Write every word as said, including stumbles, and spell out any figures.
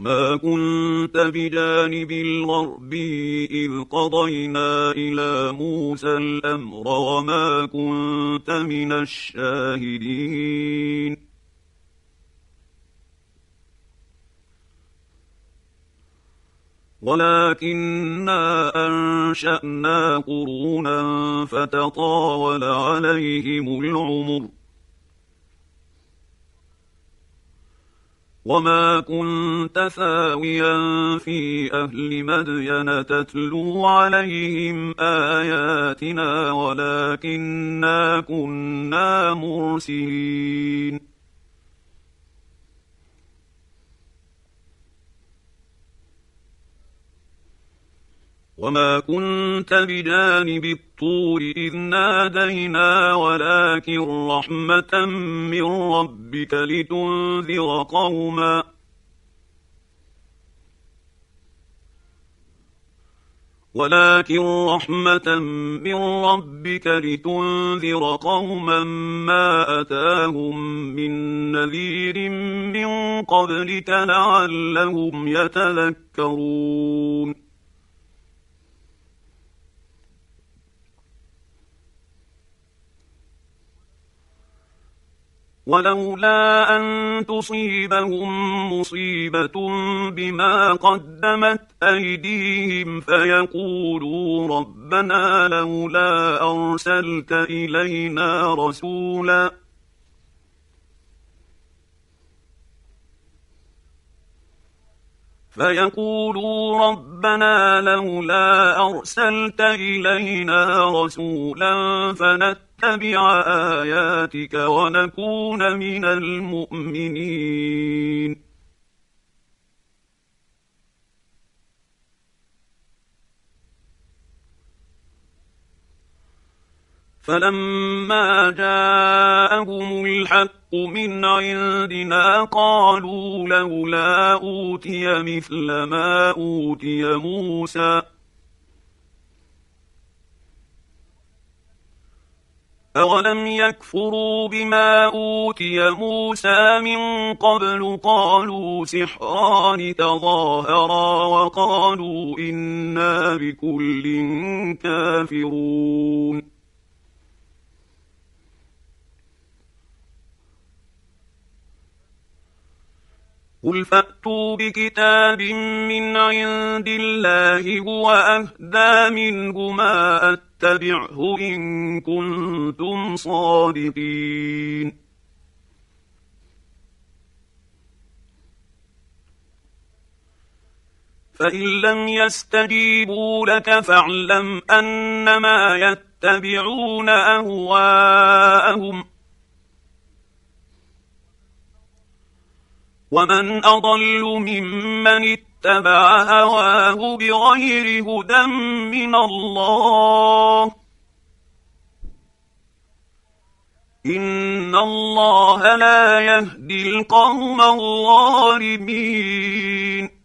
وما كنت بجانب الغربي إذ قضينا إلى موسى الأمر وما كنت من الشاهدين ولكننا أنشأنا قرونا فتطاول عليهم العمر وما كنت ثاويا في أهل مدين تتلو عليهم آياتنا ولكننا كنا مرسلين وما كنت بجانب الطور إذ نادينا ولكن رحمة من ربك لتنذر قوما ولكن رحمة من ربك لتنذر قوما ما أتاهم من نذير من قبلك لعلهم يتذكرون ولولا أن تصيبهم مصيبة بما قدمت أيديهم فيقولوا ربنا لولا أرسلت إلينا رسولا فيقولوا ربنا لولا أرسلت إلينا رسولا فنتبع آياتك ونكون من المؤمنين فلما جاءهم الحق من عندنا قالوا لولا أوتي مثل ما أوتي موسى أولم يكفروا بما أوتي موسى من قبل قالوا سحران تظاهرا وقالوا إنا بكل كافرون قل فأتوا بكتاب من عند الله هو أهدى منهما أتبعه إن كنتم صادقين فإن لم يستجيبوا لك فاعلم أنما يتبعون أهواءهم ومن أضل ممن اتبع هواه بغير هدى من الله إن الله لا يهدي القوم الظالمين